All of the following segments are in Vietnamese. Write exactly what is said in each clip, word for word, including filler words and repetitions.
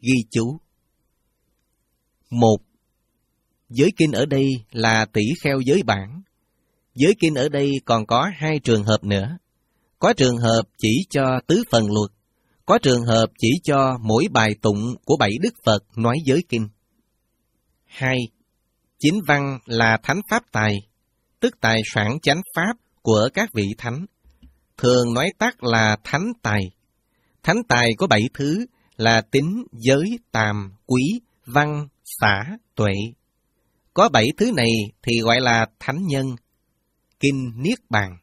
Ghi chú. Một. Giới kinh ở đây là tỷ kheo giới bản. Giới kinh ở đây còn có hai trường hợp nữa. Có trường hợp chỉ cho tứ phần luật, có trường hợp chỉ cho mỗi bài tụng của bảy Đức Phật nói giới kinh. Hai. Chính văn là thánh pháp tài, tức tài sản chánh pháp của các vị thánh. Thường nói tắt là thánh tài. Thánh tài có bảy thứ là tín, giới, tàm, quý, văn, xả, tuệ. Có bảy thứ này thì gọi là thánh nhân. Kinh Niết Bàn.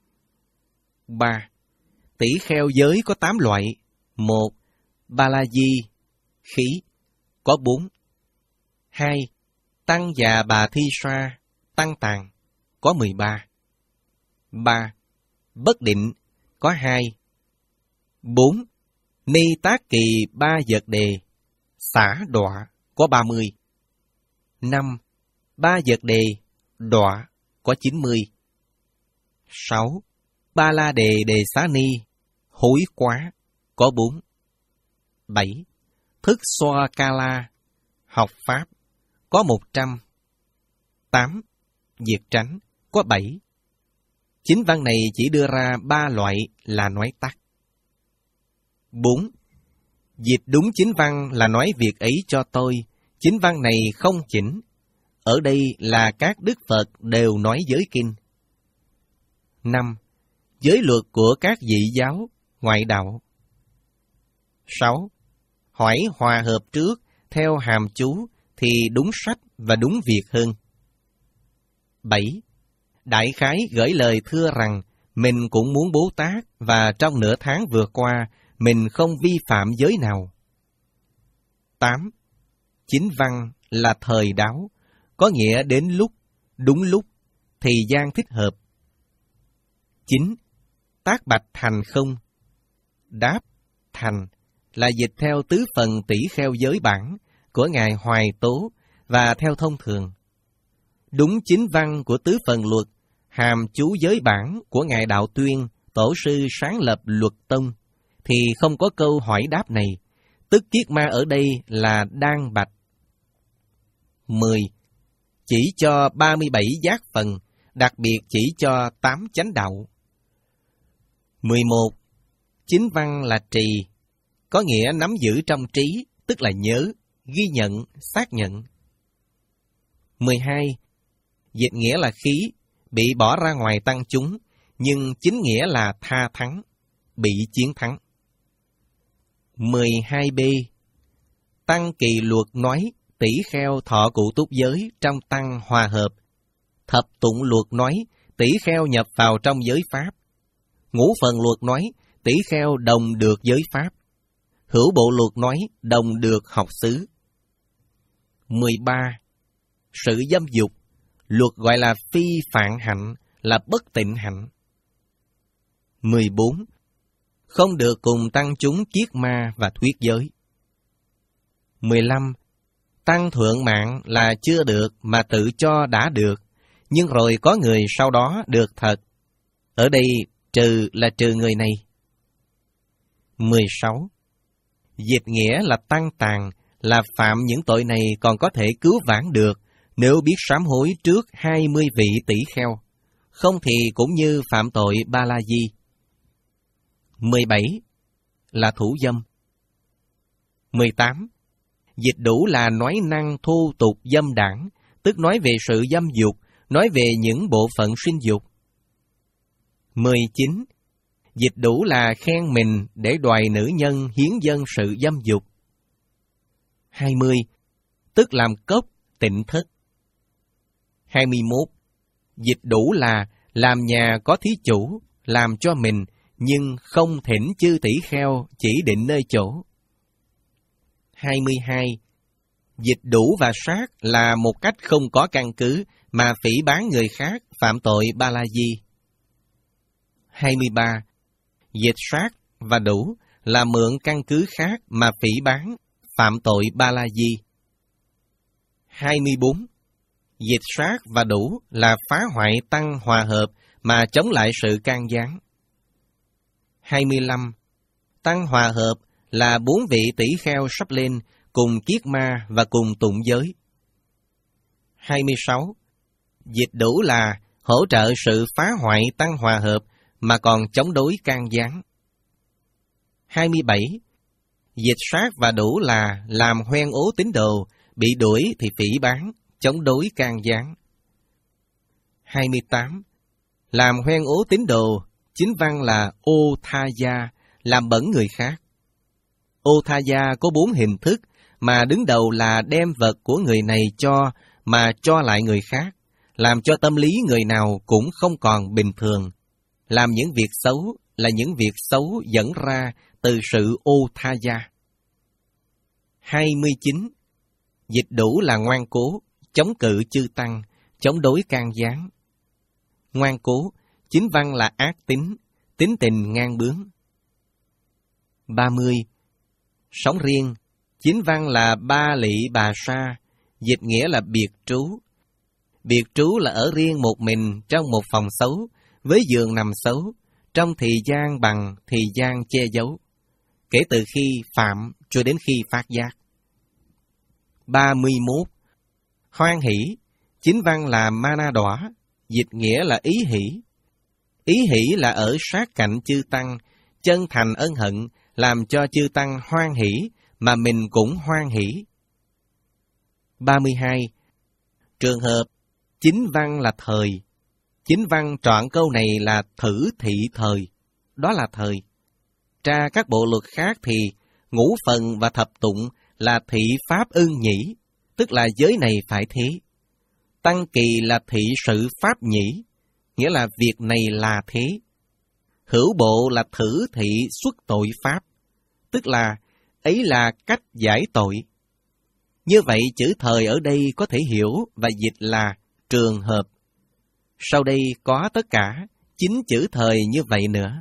Ba. Tỷ kheo giới có tám loại. Một. Ba la di, khí, có bốn. Hai. Tăng già bà thi sa, tăng tàn, có mười ba. Ba. Bất định, có hai. Bốn. Ni tác kỳ ba vật đề, xả đọa, có ba mươi. Năm. Ba vật đề, đọa, có chín mươi. Sáu. Ba la đề đề xá ni, hối quá, có bốn. Bảy. Thức xoa ca la, học pháp, có một trăm. Tám. Diệt tránh, có bảy. Chính văn này chỉ đưa ra ba loại là nói tắt. Bốn. Dịch đúng chính văn là nói việc ấy cho tôi, chính văn này không chỉnh. Ở đây là các Đức Phật đều nói giới kinh. Năm. Giới luật của các vị giáo, ngoại đạo. Sáu. Hỏi hòa hợp trước, theo hàm chú, thì đúng sách và đúng việc hơn. Bảy. Đại khái gửi lời thưa rằng, mình cũng muốn Bố Tát và trong nửa tháng vừa qua, mình không vi phạm giới nào. Tám. Chính văn là thời đáo, có nghĩa đến lúc, đúng lúc, thì gian thích hợp. Chín. Tác bạch thành không. Đáp, thành, là dịch theo tứ phần tỷ kheo giới bản của Ngài Hoài Tố và theo thông thường. Đúng chính văn của tứ phần luật, hàm chú giới bản của Ngài Đạo Tuyên, tổ sư sáng lập luật tông, thì không có câu hỏi đáp này, tức kiết ma ở đây là đang bạch. Mười. Chỉ cho ba mươi bảy giác phần, đặc biệt chỉ cho tám chánh đạo. Mười một. Chính văn là trì, có nghĩa nắm giữ trong trí, tức là nhớ, ghi nhận, xác nhận. Mười hai. Dịch nghĩa là khí, bị bỏ ra ngoài tăng chúng, nhưng chính nghĩa là tha thắng, bị chiến thắng. Mười hai B. Tăng kỳ luật nói, tỷ kheo thọ cụ túc giới trong tăng hòa hợp. Thập tụng luật nói, tỷ kheo nhập vào trong giới pháp. Ngũ phần luật nói, tỷ kheo đồng được giới pháp. Hữu bộ luật nói, đồng được học xứ. Mười ba. Sự dâm dục, luật gọi là phi phạn hạnh, là bất tịnh hạnh. Mười bốn. Không được cùng tăng chúng kiết ma và thuyết giới. Mười lăm. Tăng thượng mạng là chưa được mà tự cho đã được, nhưng rồi có người sau đó được thật. Ở đây trừ là trừ người này. Mười sáu. Dịch nghĩa là tăng tàn, là phạm những tội này còn có thể cứu vãn được nếu biết sám hối trước hai mươi vị tỷ kheo, không thì cũng như phạm tội ba la di. Mười bảy. Là thủ dâm. Mười tám. Dịch đủ là nói năng thô tục dâm đảng, tức nói về sự dâm dục, nói về những bộ phận sinh dục. Mười chín. Dịch đủ là khen mình để đoài nữ nhân hiến dâng sự dâm dục. Hai mươi. Tức làm cốc, tịnh thất. Hai mươi mốt. Dịch đủ là làm nhà có thí chủ, làm cho mình, nhưng không thỉnh chư tỷ kheo chỉ định nơi chỗ. Hai mươi hai. Dịch đủ và sát là một cách không có căn cứ mà phỉ báng người khác phạm tội ba la di. Hai mươi ba. Dịch sát và đủ là mượn căn cứ khác mà phỉ báng phạm tội ba la di. Hai mươi bốn. Dịch sát và đủ là phá hoại tăng hòa hợp mà chống lại sự can gián. Hai mươi lăm. Tăng hòa hợp là bốn vị tỷ kheo sắp lên cùng kiết ma và cùng tụng giới. hai mươi sáu. Dịch đủ là hỗ trợ sự phá hoại tăng hòa hợp mà còn chống đối can gián. hai mươi bảy. Dịch sát và đủ là làm hoen ố tín đồ, bị đuổi thì phỉ báng, chống đối can gián. hai mươi tám. Làm hoen ố tín đồ, chính văn là ô tha gia, làm bẩn người khác. Ô tha gia có bốn hình thức, mà đứng đầu là đem vật của người này cho mà cho lại người khác, làm cho tâm lý người nào cũng không còn bình thường. Làm những việc xấu là những việc xấu dẫn ra từ sự ô tha gia. hai mươi chín. Dịch đủ là ngoan cố, chống cự chư tăng, chống đối can gián. Ngoan cố, chính văn là ác tính, tính tình ngang bướng. ba mươi. Sống riêng, chính văn là ba lị bà sa, dịch nghĩa là biệt trú. Biệt trú là ở riêng một mình trong một phòng xấu, với giường nằm xấu, trong thì gian bằng thì gian che giấu, kể từ khi phạm cho đến khi phát giác. ba mươi mốt. Hoan hỷ, chính văn là mana đỏ, dịch nghĩa là ý hỷ. Ý hỷ là ở sát cạnh chư tăng, chân thành ân hận, làm cho chư tăng hoan hỷ, mà mình cũng hoan hỷ. ba mươi hai. Trường hợp, chính văn là thời. Chính văn trọn câu này là thử thị thời, đó là thời. Tra các bộ luật khác thì ngũ phần và thập tụng là thị pháp ưng nhĩ, tức là giới này phải thế. Tăng kỳ là thị sự pháp nhĩ, nghĩa là việc này là thế. Hữu bộ là thử thị xuất tội pháp, tức là ấy là cách giải tội. Như vậy chữ thời ở đây có thể hiểu và dịch là trường hợp. Sau đây có tất cả chín chữ thời như vậy nữa.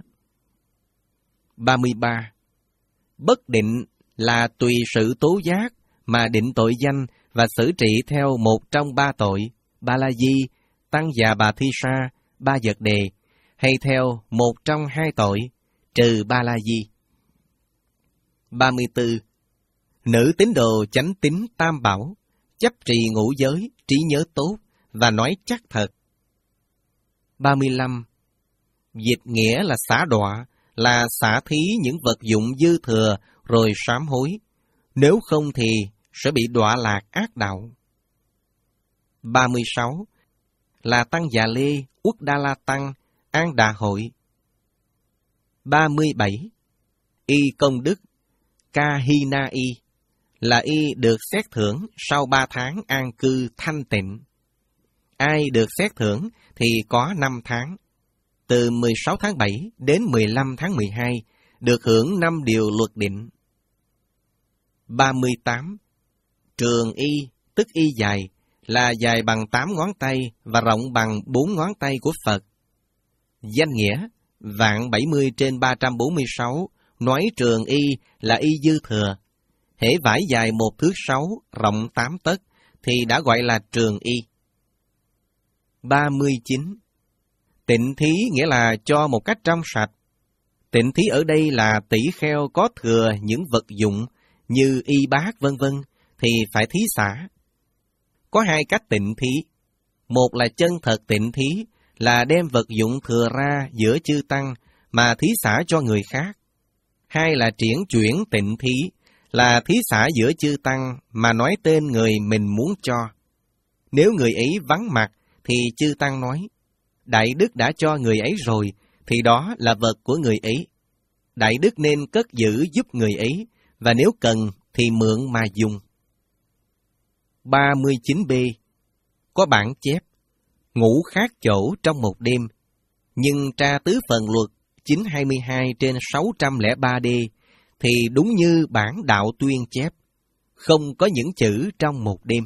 ba mươi ba. Bất định là tùy sự tố giác mà định tội danh và xử trị theo một trong ba tội, ba la di, tăng già bà thi sa, ba vật đề, hay theo một trong hai tội, trừ ba la di. ba mươi tư. Nữ tín đồ chánh tín tam bảo, chấp trì ngũ giới, trí nhớ tốt và nói chắc thật. ba mươi lăm. Dịch nghĩa là xả đọa, là xả thí những vật dụng dư thừa rồi sám hối, nếu không thì sẽ bị đọa lạc ác đạo. ba mươi sáu. Là tăng già lê, uất đa la tăng, an đà hội. ba mươi bảy. Y công đức, ca hi na y, là y được xét thưởng sau ba tháng an cư thanh tịnh. Ai được xét thưởng thì có năm tháng. Từ mười sáu tháng bảy đến mười lăm tháng mười hai, được hưởng năm điều luật định. ba mươi tám. Trường y, tức y dài, là dài bằng tám ngón tay và rộng bằng bốn ngón tay của Phật. Danh nghĩa, vạn bảy mươi trên ba trăm bốn mươi sáu, nói trường y là y dư thừa. Hễ vải dài một thước sáu, rộng tám tấc, thì đã gọi là trường y. ba mươi chín. Tịnh thí nghĩa là cho một cách trong sạch. Tịnh thí ở đây là tỷ kheo có thừa những vật dụng như y bát vân vân thì phải thí xả. Có hai cách tịnh thí. Một là chân thật tịnh thí, là đem vật dụng thừa ra giữa chư tăng mà thí xả cho người khác. Hai là triển chuyển tịnh thí, là thí xả giữa chư tăng mà nói tên người mình muốn cho. Nếu người ấy vắng mặt thì chư tăng nói, Đại Đức đã cho người ấy rồi, thì đó là vật của người ấy. Đại Đức nên cất giữ giúp người ấy, và nếu cần thì mượn mà dùng. ba mươi chín B. Có bản chép, ngủ khác chỗ trong một đêm, nhưng tra tứ phần luật chín trăm hai mươi hai trên sáu trăm lẻ ba D thì đúng như bản đạo tuyên chép, không có những chữ trong một đêm.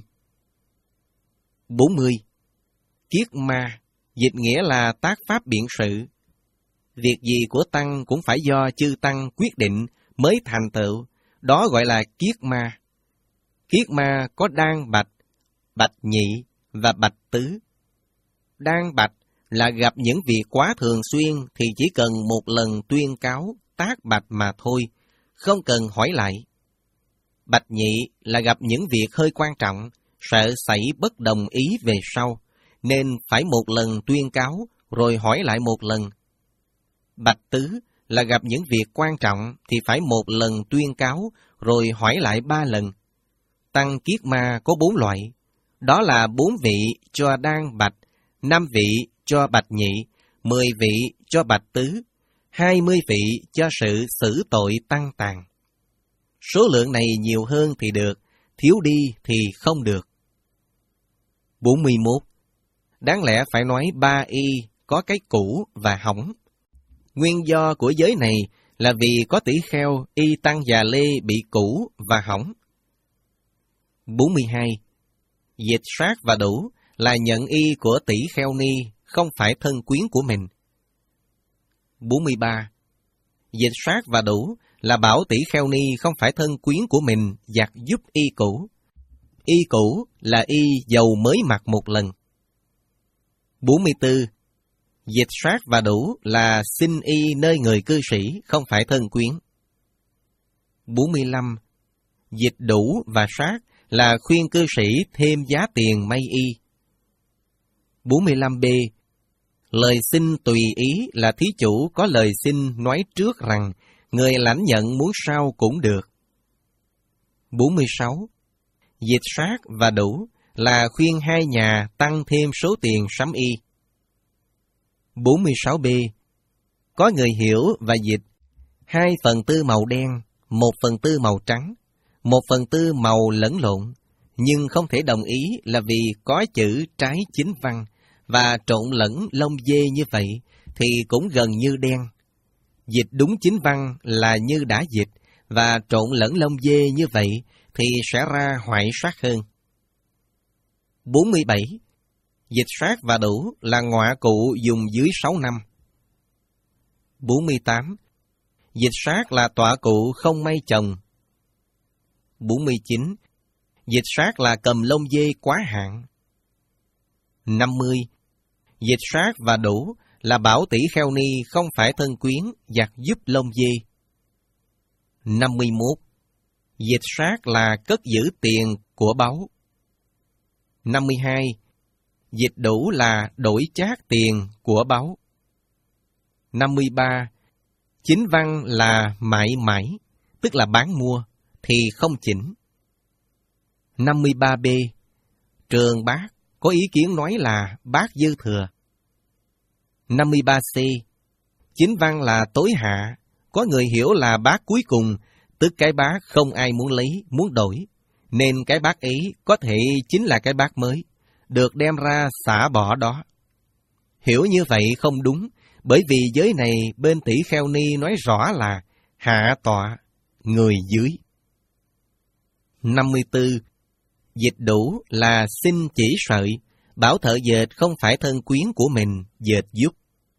bốn mươi. Kiết ma, dịch nghĩa là tác pháp biện sự. Việc gì của tăng cũng phải do chư tăng quyết định mới thành tựu, đó gọi là kiết ma. Kiết ma có đan bạch, bạch nhị và bạch tứ. Đan bạch là gặp những việc quá thường xuyên thì chỉ cần một lần tuyên cáo tác bạch mà thôi, không cần hỏi lại. Bạch nhị là gặp những việc hơi quan trọng, sợ xảy bất đồng ý về sau, nên phải một lần tuyên cáo, rồi hỏi lại một lần. Bạch tứ là gặp những việc quan trọng thì phải một lần tuyên cáo, rồi hỏi lại ba lần. Tăng kiết ma có bốn loại, đó là bốn vị cho đan bạch, năm vị cho bạch nhị, mười vị cho bạch tứ, hai mươi vị cho sự xử tội tăng tàn. Số lượng này nhiều hơn thì được, thiếu đi thì không được. bốn mươi mốt. Đáng lẽ phải nói ba y có cái cũ và hỏng. Nguyên do của giới này là vì có tỷ kheo y tăng già lê bị cũ và hỏng. bốn mươi hai. Dịch sát và đủ là nhận y của tỷ kheo ni, không phải thân quyến của mình. bốn mươi ba. Dịch sát và đủ là bảo tỷ kheo ni không phải thân quyến của mình giặt giúp y cũ. Y cũ là y dầu mới mặc một lần. bốn mươi tư. Dịch sát và đủ là xin y nơi người cư sĩ, không phải thân quyến. bốn mươi lăm. Dịch đủ và sát là khuyên cư sĩ thêm giá tiền may y. bốn mươi lăm B. Lời xin tùy ý là thí chủ có lời xin nói trước rằng người lãnh nhận muốn sau cũng được. bốn mươi sáu. Dịch sát và đủ là khuyên hai nhà tăng thêm số tiền sắm y. bốn mươi sáu B. Có người hiểu và dịch hai phần tư màu đen, một phần tư màu trắng, một phần tư màu lẫn lộn, nhưng không thể đồng ý là vì có chữ trái chính văn, và trộn lẫn lông dê như vậy thì cũng gần như đen. Dịch đúng chính văn là như đã dịch, và trộn lẫn lông dê như vậy thì sẽ ra hoại sát hơn. bốn mươi bảy. Dịch sát và đủ là ngọa cụ dùng dưới sáu năm. bốn mươi tám. Dịch sát là tọa cụ không may chồng. bốn mươi chín. Dịch sát là cầm lông dê quá hạn. năm mươi. Dịch sát và đủ là bảo tỷ kheo ni không phải thân quyến giặt giúp lông dê. năm mươi mốt. Dịch sát là cất giữ tiền của báu. năm mươi hai. Dịch đủ là đổi chác tiền của báu. năm mươi ba. Chính văn là mại mãi, tức là bán mua, thì không chỉnh. năm mươi ba B. Trường bác có ý kiến nói là bác dư thừa. năm mươi ba C. Chính văn là tối hạ, có người hiểu là bác cuối cùng, tức cái bác không ai muốn lấy, muốn đổi, nên cái bác ấy có thể chính là cái bác mới, được đem ra xả bỏ đó. Hiểu như vậy không đúng, bởi vì giới này bên tỷ kheo ni nói rõ là hạ tọa, người dưới. năm mươi tư. Dịch đủ là xin chỉ sợi, bảo thợ dệt không phải thân quyến của mình dệt giúp.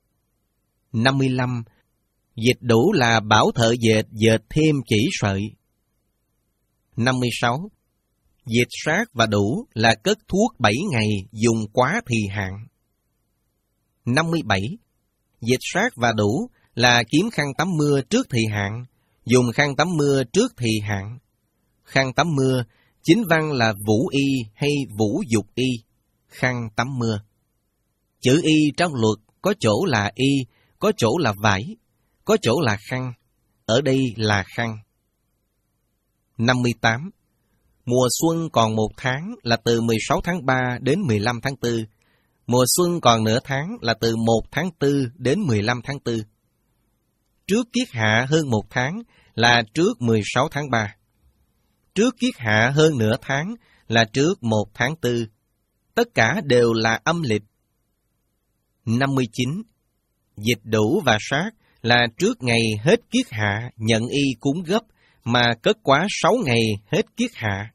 năm mươi lăm. Dịch đủ là bảo thợ dệt dệt thêm chỉ sợi. năm mươi sáu. Dịch sát và đủ là cất thuốc bảy ngày dùng quá thì hạn. năm mươi bảy. Dịch sát và đủ là kiếm khăn tắm mưa trước thì hạn, dùng khăn tắm mưa trước thì hạn. Khăn tắm mưa, chính văn là vũ y hay vũ dục y, khăn tắm mưa. Chữ y trong luật có chỗ là y, có chỗ là vải, có chỗ là khăn, ở đây là khăn. năm mươi tám. Mùa xuân còn một tháng là từ mười sáu tháng ba đến mười lăm tháng tư. Mùa xuân còn nửa tháng là từ một tháng tư đến mười lăm tháng tư. Trước kiết hạ hơn một tháng là trước mười sáu tháng ba. Trước kiết hạ hơn nửa tháng là trước một tháng tư. Tất cả đều là âm lịch. năm mươi chín. Dịch đủ và sát là trước ngày hết kiết hạ nhận y cúng gấp mà cất quá sáu ngày hết kiết hạ.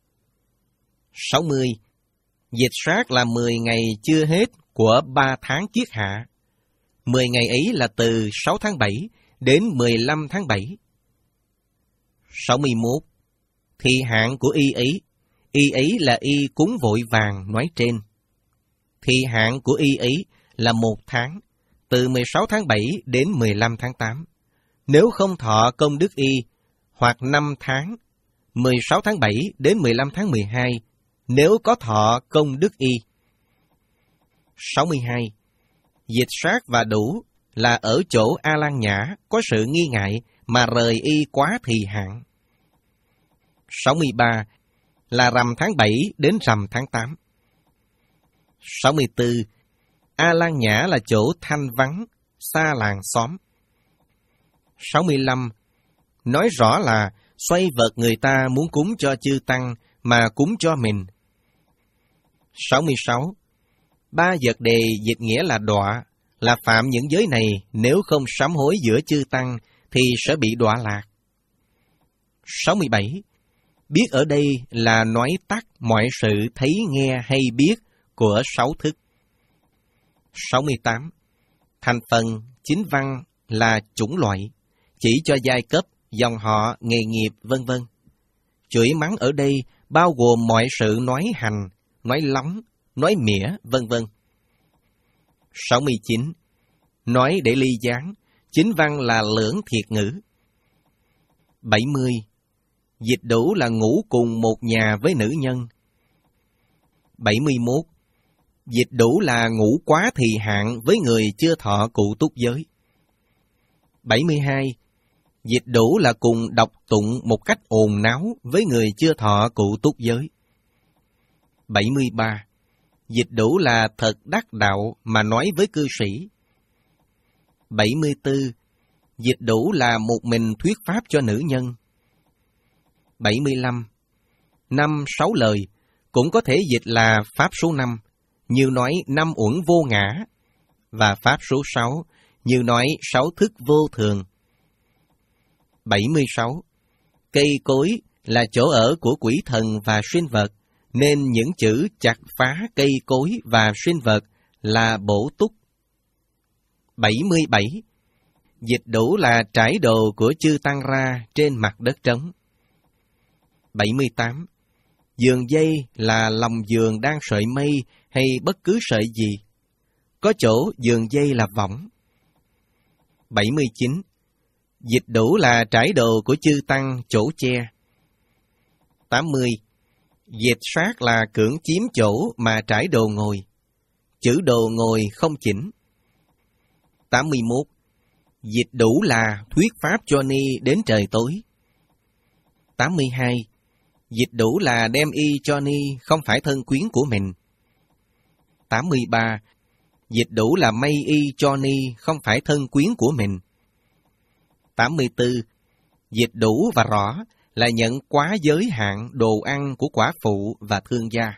sáu mươi. Dịch sát là mười ngày chưa hết của ba tháng kiết hạ. mười ngày ấy là từ sáu tháng bảy đến mười lăm tháng bảy. sáu mươi mốt. Thì hạn của y ấy, y ấy là y cúng vội vàng nói trên. Thì hạn của y ấy là một tháng, từ mười sáu tháng bảy đến mười lăm tháng tám. Nếu không thọ công đức y, hoặc năm tháng, mười sáu tháng bảy đến mười lăm tháng mười hai, nếu có thọ công đức y. sáu mươi hai. Dịch sát và đủ là ở chỗ A Lan Nhã có sự nghi ngại mà rời y quá thì hạn. sáu mươi ba. Là rằm tháng bảy đến rằm tháng tám. sáu mươi tư. A Lan Nhã là chỗ thanh vắng, xa làng xóm. sáu mươi lăm. Nói rõ là xoay vật người ta muốn cúng cho chư tăng mà cúng cho mình. sáu mươi sáu. Ba vật đề dịch nghĩa là đọa, là phạm những giới này nếu không sám hối giữa chư tăng thì sẽ bị đọa lạc. sáu mươi bảy. Biết ở đây là nói tắt mọi sự thấy nghe hay biết của sáu thức. sáu mươi tám. Thành phần, chính văn là chủng loại, chỉ cho giai cấp, dòng họ, nghề nghiệp, vân vân. Chửi mắng ở đây bao gồm mọi sự nói hành, nói lóng, nói mỉa, vân vân. sáu mươi chín. Nói để ly gián, chính văn là lưỡng thiệt ngữ. bảy mươi. Dịch đủ là ngủ cùng một nhà với nữ nhân. bảy mươi mốt. Dịch đủ là ngủ quá thì hạn với người chưa thọ cụ túc giới. bảy mươi hai. Dịch đủ là cùng đọc tụng một cách ồn náo với người chưa thọ cụ túc giới. bảy mươi ba. Dịch đủ là thật đắc đạo mà nói với cư sĩ. bảy mươi tư. Dịch đủ là một mình thuyết pháp cho nữ nhân. bảy mươi lăm. Năm sáu lời cũng có thể dịch là pháp số năm, như nói năm uẩn vô ngã, và pháp số sáu, như nói sáu thức vô thường. bảy mươi sáu. Cây cối là chỗ ở của quỷ thần và sinh vật, nên những chữ chặt phá cây cối và sinh vật là bổ túc. bảy mươi bảy. Dịch đủ là trải đồ của chư tăng ra trên mặt đất trống. bảy mươi tám. Giường dây là lòng giường đang sợi mây hay bất cứ sợi gì. Có chỗ giường dây là võng. bảy mươi chín. Dịch đủ là trải đồ của chư tăng chỗ che. tám mươi. Dịch sát là cưỡng chiếm chỗ mà trải đồ ngồi. Chữ đồ ngồi không chỉnh. tám mươi mốt. Dịch đủ là thuyết pháp cho ni đến trời tối. tám mươi hai. Dịch đủ là đem y cho ni không phải thân quyến của mình. tám mươi ba. Dịch đủ là may y cho ni không phải thân quyến của mình. tám mươi tư. Dịch đủ và rõ là nhận quá giới hạn đồ ăn của quả phụ và thương gia.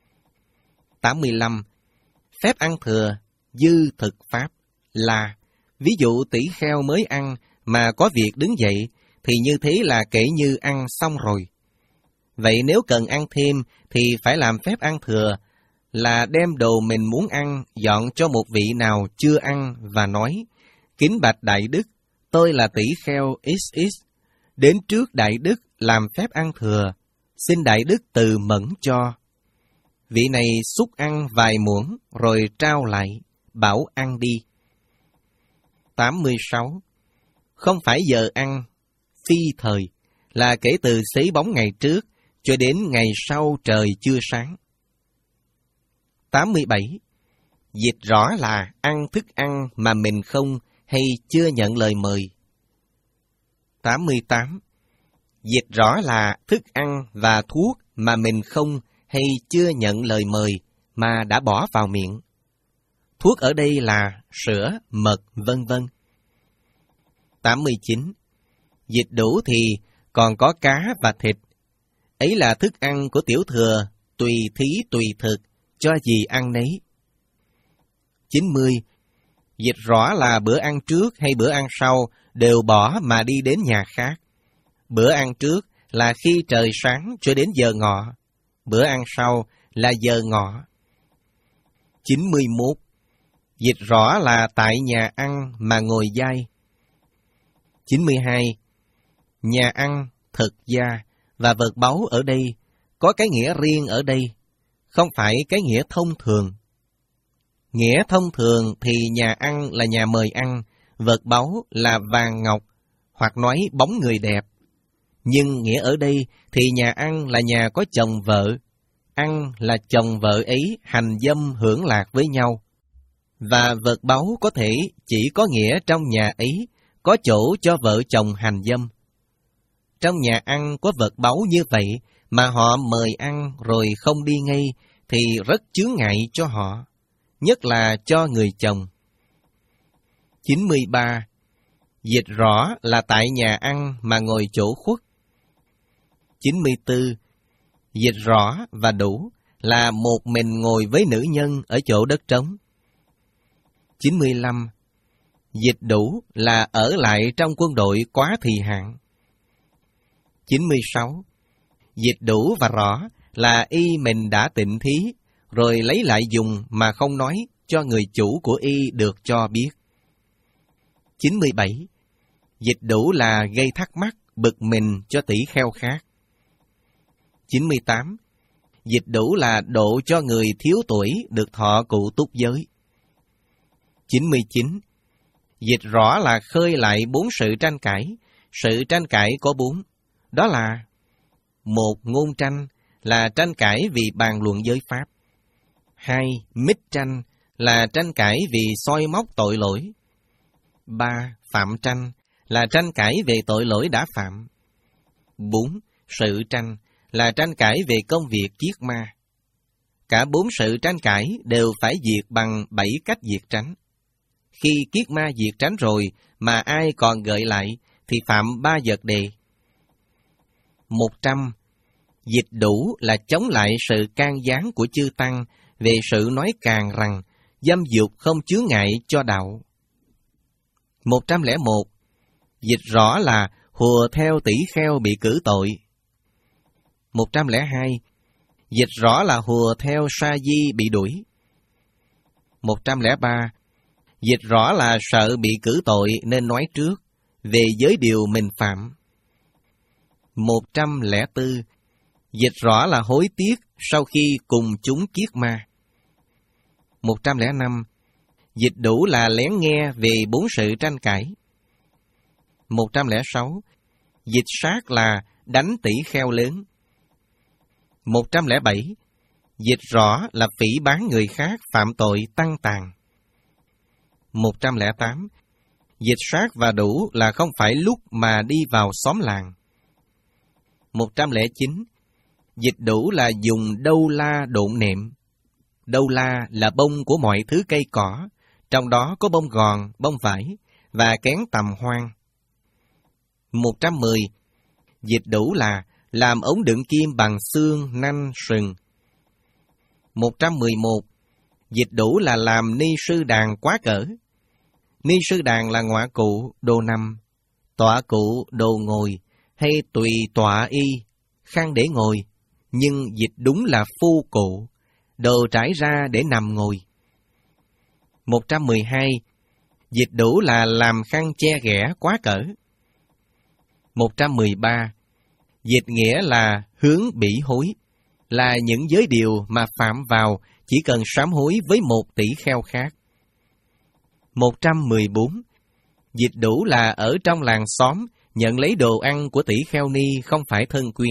tám mươi lăm. Phép ăn thừa, dư thực pháp là, ví dụ tỷ kheo mới ăn mà có việc đứng dậy, thì như thế là kể như ăn xong rồi. Vậy nếu cần ăn thêm thì phải làm phép ăn thừa, là đem đồ mình muốn ăn dọn cho một vị nào chưa ăn và nói: Kính bạch Đại Đức, tôi là tỷ kheo ích ích, đến trước Đại Đức làm phép ăn thừa, xin Đại Đức từ mẫn cho. Vị này xúc ăn vài muỗng rồi trao lại, bảo ăn đi. tám mươi sáu. Không phải giờ ăn, phi thời, là kể từ xế bóng ngày trước cho đến ngày sau trời chưa sáng. tám mươi bảy. Dịch rõ là ăn thức ăn mà mình không hay chưa nhận lời mời. tám mươi tám. Dịch rõ là thức ăn và thuốc mà mình không hay chưa nhận lời mời mà đã bỏ vào miệng. Thuốc ở đây là sữa, mật, vân vân. tám mươi chín. Dịch đủ thì còn có cá và thịt. Ấy là thức ăn của tiểu thừa, tùy thí tùy thực, cho gì ăn nấy. chín mươi. Dịch rõ là bữa ăn trước hay bữa ăn sau đều bỏ mà đi đến nhà khác. Bữa ăn trước là khi trời sáng cho đến giờ ngọ. Bữa ăn sau là giờ ngọ. chín mươi mốt. Dịch rõ là tại nhà ăn mà ngồi dai. chín mươi hai. Nhà ăn, thực gia và vật báu ở đây có cái nghĩa riêng ở đây, không phải cái nghĩa thông thường. Nghĩa thông thường thì nhà ăn là nhà mời ăn, vật báu là vàng ngọc, hoặc nói bóng người đẹp. Nhưng nghĩa ở đây thì nhà ăn là nhà có chồng vợ, ăn là chồng vợ ấy hành dâm hưởng lạc với nhau. Và vật báu có thể chỉ có nghĩa trong nhà ấy, có chỗ cho vợ chồng hành dâm. Trong nhà ăn có vật báu như vậy mà họ mời ăn rồi không đi ngay thì rất chướng ngại cho họ, nhất là cho người chồng. chín mươi ba. Dịch rõ là tại nhà ăn mà ngồi chỗ khuất. chín mươi tư. Dịch rõ và đủ là một mình ngồi với nữ nhân ở chỗ đất trống. chín mươi lăm. Dịch đủ là ở lại trong quân đội quá thì hạn. chín mươi sáu. Dịch đủ và rõ là y mình đã tịnh thí, rồi lấy lại dùng mà không nói cho người chủ của y được cho biết. chín mươi bảy. Dịch đủ là gây thắc mắc, bực mình cho tỷ kheo khác. chín mươi tám. Dịch đủ là độ cho người thiếu tuổi được thọ cụ túc giới. chín mươi chín. Dịch rõ là khơi lại bốn sự tranh cãi. Sự tranh cãi có bốn. Đó là: một. Ngôn tranh là tranh cãi vì bàn luận giới pháp. Hai. Mít tranh là tranh cãi vì soi móc tội lỗi. Ba. Phạm tranh là tranh cãi về tội lỗi đã phạm. Bốn. Sự tranh là tranh cãi về công việc kiết ma. Cả bốn sự tranh cãi đều phải diệt bằng bảy cách diệt tránh. Khi kiết ma diệt tránh rồi mà ai còn gợi lại thì phạm ba vật đề. Một trăm. Dịch đủ là chống lại sự can gián của chư tăng về sự nói càng rằng dâm dục không chướng ngại cho đạo. Một trăm lẻ một. Dịch rõ là hùa theo tỷ kheo bị cử tội. Một trăm lẻ hai. Dịch rõ là hùa theo sa di bị đuổi. Một trăm lẻ ba. Dịch rõ là sợ bị cử tội nên nói trước về giới điều mình phạm. Một trăm lẻ bốn. Dịch rõ là hối tiếc sau khi cùng chúng kiết ma. Một trăm lẻ năm. Dịch đủ là lén nghe về bốn sự tranh cãi. Một trăm lẻ sáu. Dịch sát là đánh tỷ kheo lớn. Một trăm lẻ bảy. Dịch rõ là phỉ báng người khác phạm tội tăng tàn. Một trăm lẻ tám. Dịch sát và đủ là không phải lúc mà đi vào xóm làng. Một trăm lẻ chín. Dịch đủ là dùng đâu la độn nệm. Đâu la là bông của mọi thứ cây cỏ, trong đó có bông gòn, bông vải và kén tầm hoang. Một trăm mười. Dịch đủ là làm ống đựng kim bằng xương, nanh, sừng. Một trăm mười một. Dịch đủ là làm ni sư đàn quá cỡ. Ni sư đàn là ngọa cụ, đồ nằm, tọa cụ, đồ ngồi, hay tùy tọa y, khăn để ngồi, nhưng dịch đúng là phu cụ, đồ trải ra để nằm ngồi. Một trăm mười hai. Dịch đủ là làm khăn che ghẻ quá cỡ. Một trăm mười ba. Dịch nghĩa là hướng bỉ hối, là những giới điều mà phạm vào chỉ cần sám hối với một tỷ kheo khác. Một trăm mười bốn. Dịch đủ là ở trong làng xóm nhận lấy đồ ăn của tỷ kheo ni không phải thân quyến.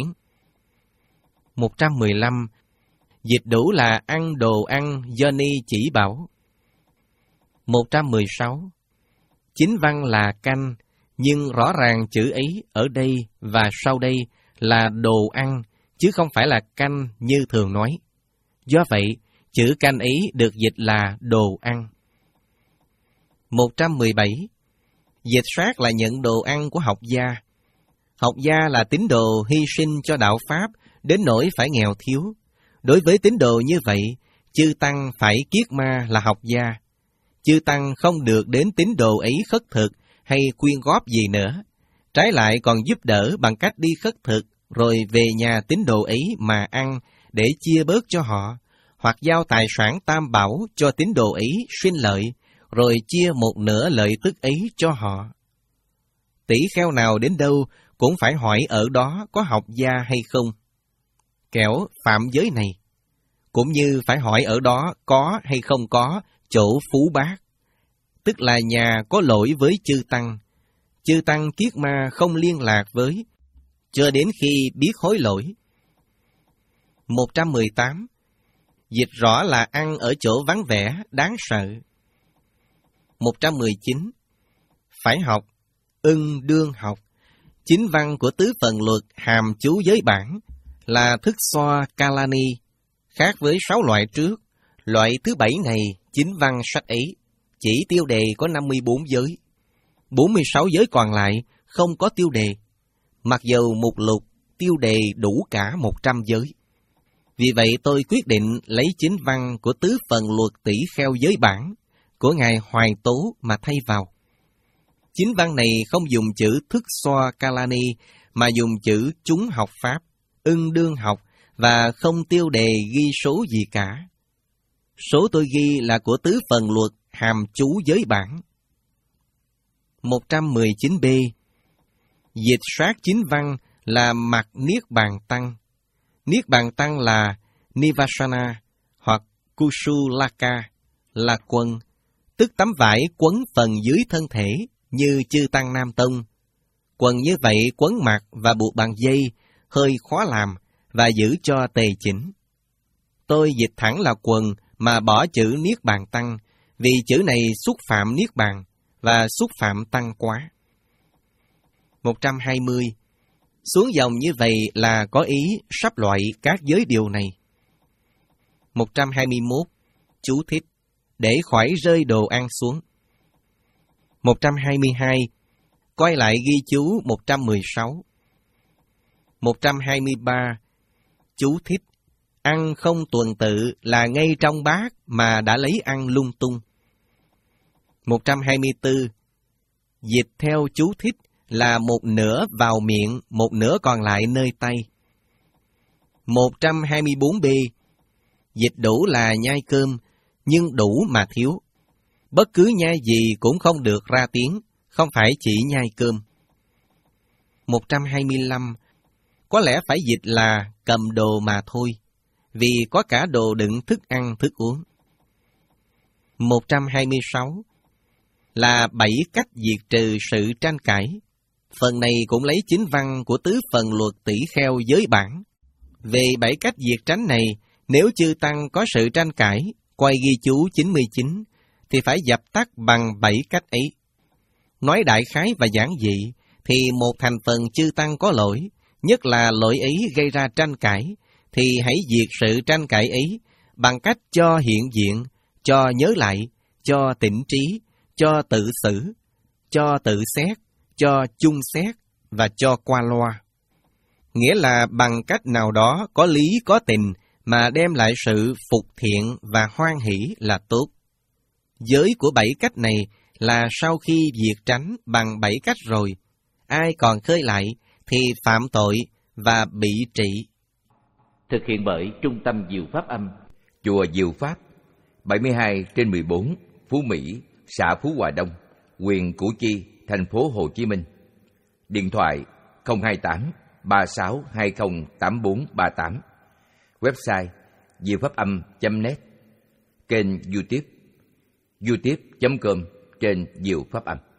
Một trăm mười lăm. Dịch đủ là ăn đồ ăn do ni chỉ bảo. Một trăm mười sáu. Chính văn là canh, nhưng rõ ràng chữ ấy ở đây và sau đây là đồ ăn, chứ không phải là canh như thường nói. Do vậy, chữ canh ấy được dịch là đồ ăn. Một trăm mười bảy. Dịch sát là nhận đồ ăn của học gia. Học gia là tín đồ hy sinh cho đạo Pháp, đến nỗi phải nghèo thiếu. Đối với tín đồ như vậy, chư tăng phải kiết ma là học gia. Chư tăng không được đến tín đồ ấy khất thực hay quyên góp gì nữa. Trái lại còn giúp đỡ bằng cách đi khất thực, rồi về nhà tín đồ ấy mà ăn để chia bớt cho họ, hoặc giao tài sản tam bảo cho tín đồ ấy sinh lợi, rồi chia một nửa lợi tức ấy cho họ. Tỷ kheo nào đến đâu cũng phải hỏi ở đó có học gia hay không, kẻo phạm giới này, cũng như phải hỏi ở đó có hay không có chỗ phú bác, tức là nhà có lỗi với chư tăng. Chư tăng kiết ma không liên lạc với, cho đến khi biết hối lỗi. một trăm mười tám. Dịch rõ là ăn ở chỗ vắng vẻ, đáng sợ. một trăm mười chín. Phải học, ưng đương học. Chính văn của tứ phần luật hàm chú giới bản là thức xoa Kalani, khác với sáu loại trước. Loại thứ bảy này, chính văn sách ấy, chỉ tiêu đề có năm mươi bốn giới. bốn mươi sáu giới còn lại không có tiêu đề, mặc dầu mục lục tiêu đề đủ cả một trăm giới. Vì vậy tôi quyết định lấy chính văn của tứ phần luật tỷ kheo giới bản của Ngài Hoài Tố mà thay vào. Chính văn này không dùng chữ thức xoa Kalani, mà dùng chữ chúng học pháp, ưng đương học, và không tiêu đề ghi số gì cả. Số tôi ghi là của tứ phần luật hàm chú giới bản. một trăm mười chín B. Dịch sát chính văn là mặt Niết Bàn Tăng. Niết Bàn Tăng là Nivasana hoặc Kusulaka, là quần, tức tấm vải quấn phần dưới thân thể như chư Tăng Nam Tông. Quần như vậy quấn mặt và buộc bằng dây, hơi khó làm và giữ cho tề chỉnh. Tôi dịch thẳng là quần mà bỏ chữ Niết Bàn Tăng, vì chữ này xúc phạm Niết Bàn và xúc phạm Tăng quá. một trăm hai mươi. Xuống dòng như vậy là có ý sắp loại các giới điều này. một trăm hai mươi mốt. Chú thích, để khỏi rơi đồ ăn xuống. một trăm hai mươi hai. Quay lại ghi chú một trăm mười sáu. một trăm hai mươi ba. Chú thích, ăn không tuần tự là ngay trong bát mà đã lấy ăn lung tung. một trăm hai mươi tư. Dịch theo chú thích là một nửa vào miệng, một nửa còn lại nơi tay. một trăm hai mươi bốn B. Dịch đủ là nhai cơm, nhưng đủ mà thiếu. Bất cứ nhai gì cũng không được ra tiếng, không phải chỉ nhai cơm. một trăm hai mươi lăm. Có lẽ phải dịch là cầm đồ mà thôi, vì có cả đồ đựng thức ăn, thức uống. một trăm hai mươi sáu. Là bảy cách diệt trừ sự tranh cãi. Phần này cũng lấy chính văn của tứ phần luật tỷ kheo giới bản. Về bảy cách diệt tránh này, nếu chư Tăng có sự tranh cãi, quay ghi chú chín mươi chín, thì phải dập tắt bằng bảy cách ấy. Nói đại khái và giản dị, thì một thành phần chư Tăng có lỗi, nhất là lỗi ấy gây ra tranh cãi, thì hãy diệt sự tranh cãi ấy bằng cách cho hiện diện, cho nhớ lại, cho tỉnh trí, cho tự xử, cho tự xét, cho chung xét và cho qua loa. Nghĩa là bằng cách nào đó có lý có tình mà đem lại sự phục thiện và hoan hỷ là tốt. Giới của bảy cách này là sau khi diệt tránh bằng bảy cách rồi, ai còn khơi lại thì phạm tội và bị trị. Thực hiện bởi Trung tâm Diệu Pháp Âm, Chùa Diệu Pháp, bảy mươi hai trên mười bốn, Phú Mỹ, xã Phú Hòa Đông, huyện Củ Chi, thành phố Hồ Chí Minh. Điện thoại không hai tám ba sáu hai không tám bốn ba tám. Website diệu pháp âm chấm net. Kênh YouTube youtube chấm com trên Diệu Pháp Âm.